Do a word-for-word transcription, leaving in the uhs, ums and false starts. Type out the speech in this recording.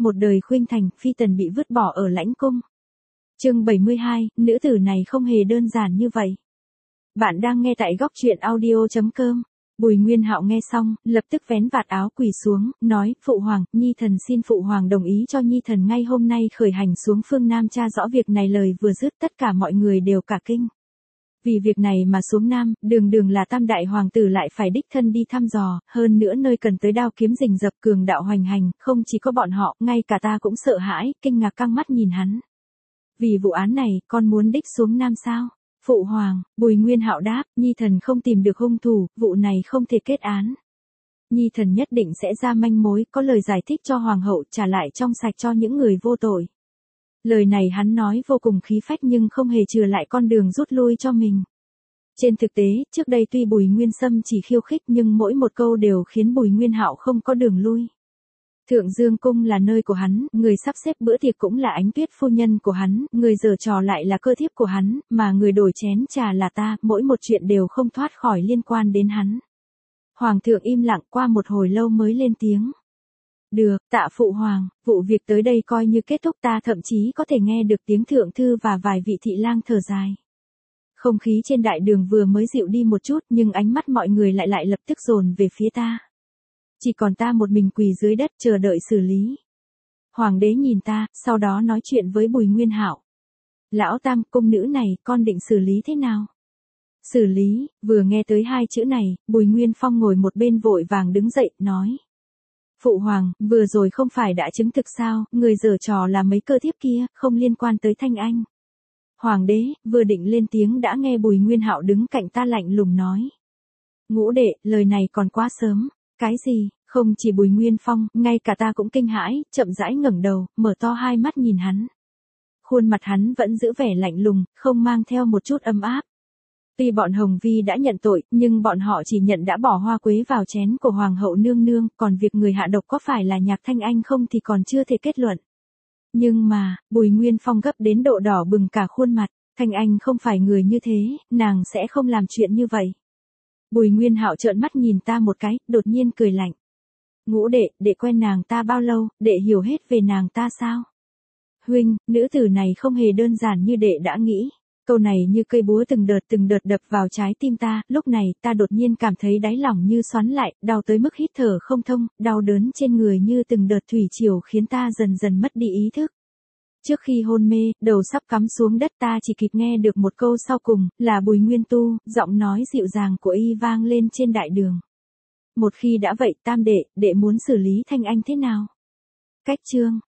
một đời khuynh thành, phi tần bị vứt bỏ ở lãnh cung. Chương bảy mươi hai, nữ tử này không hề đơn giản như vậy. Bạn đang nghe tại góc truyện audio chấm com. Bùi Nguyên Hạo nghe xong, lập tức vén vạt áo quỳ xuống, nói, phụ hoàng, nhi thần xin phụ hoàng đồng ý cho nhi thần ngay hôm nay khởi hành xuống phương Nam tra rõ việc này. Lời vừa dứt tất cả mọi người đều cả kinh. Vì việc này mà xuống Nam, đường đường là tam đại hoàng tử lại phải đích thân đi thăm dò, hơn nữa nơi cần tới đao kiếm rình rập cường đạo hoành hành, không chỉ có bọn họ, ngay cả ta cũng sợ hãi, kinh ngạc căng mắt nhìn hắn. Vì vụ án này, con muốn đích xuống Nam sao? Phụ hoàng, Bùi Nguyên Hạo đáp, nhi thần không tìm được hung thủ, vụ này không thể kết án. Nhi thần nhất định sẽ ra manh mối, có lời giải thích cho hoàng hậu, trả lại trong sạch cho những người vô tội. Lời này hắn nói vô cùng khí phách nhưng không hề chừa lại con đường rút lui cho mình. Trên thực tế, trước đây tuy Bùi Nguyên Sâm chỉ khiêu khích nhưng mỗi một câu đều khiến Bùi Nguyên Hạo không có đường lui. Thượng Dương Cung là nơi của hắn, người sắp xếp bữa tiệc cũng là Ánh Tuyết phu nhân của hắn, người giở trò lại là cơ thiếp của hắn, mà người đổi chén trà là ta, mỗi một chuyện đều không thoát khỏi liên quan đến hắn. Hoàng thượng im lặng qua một hồi lâu mới lên tiếng. Được, tạ phụ hoàng, vụ việc tới đây coi như kết thúc, ta thậm chí có thể nghe được tiếng thượng thư và vài vị thị lang thở dài. Không khí trên đại đường vừa mới dịu đi một chút nhưng ánh mắt mọi người lại lại lập tức dồn về phía ta. Chỉ còn ta một mình quỳ dưới đất chờ đợi xử lý. Hoàng đế nhìn ta, sau đó nói chuyện với Bùi Nguyên Hạo. Lão tam, cung nữ này, con định xử lý thế nào? Xử lý, vừa nghe tới hai chữ này, Bùi Nguyên Phong ngồi một bên vội vàng đứng dậy, nói. Phụ hoàng, vừa rồi không phải đã chứng thực sao, người giở trò là mấy cơ thiếp kia, không liên quan tới Thanh Anh. Hoàng đế, vừa định lên tiếng đã nghe Bùi Nguyên Hạo đứng cạnh ta lạnh lùng nói. Ngũ đệ, lời này còn quá sớm. Cái gì, không chỉ Bùi Nguyên Phong, ngay cả ta cũng kinh hãi, chậm rãi ngẩng đầu, mở to hai mắt nhìn hắn. Khuôn mặt hắn vẫn giữ vẻ lạnh lùng, không mang theo một chút ấm áp. Tuy bọn Hồng Vi đã nhận tội, nhưng bọn họ chỉ nhận đã bỏ hoa quế vào chén của Hoàng hậu nương nương, còn việc người hạ độc có phải là Nhạc Thanh Anh không thì còn chưa thể kết luận. Nhưng mà, Bùi Nguyên Phong gấp đến độ đỏ bừng cả khuôn mặt, Thanh Anh không phải người như thế, nàng sẽ không làm chuyện như vậy. Bùi Nguyên Hạo trợn mắt nhìn ta một cái, đột nhiên cười lạnh. Ngũ đệ, đệ quen nàng ta bao lâu, đệ hiểu hết về nàng ta sao? Huynh, nữ tử này không hề đơn giản như đệ đã nghĩ. Câu này như cây búa từng đợt từng đợt đập vào trái tim ta, lúc này ta đột nhiên cảm thấy đáy lòng như xoắn lại, đau tới mức hít thở không thông, đau đớn trên người như từng đợt thủy triều khiến ta dần dần mất đi ý thức. Trước khi hôn mê, đầu sắp cắm xuống đất ta chỉ kịp nghe được một câu sau cùng, là Bùi Nguyên Tu, giọng nói dịu dàng của y vang lên trên đại đường. Một khi đã vậy tam đệ, đệ muốn xử lý Thanh Anh thế nào? Cách chương.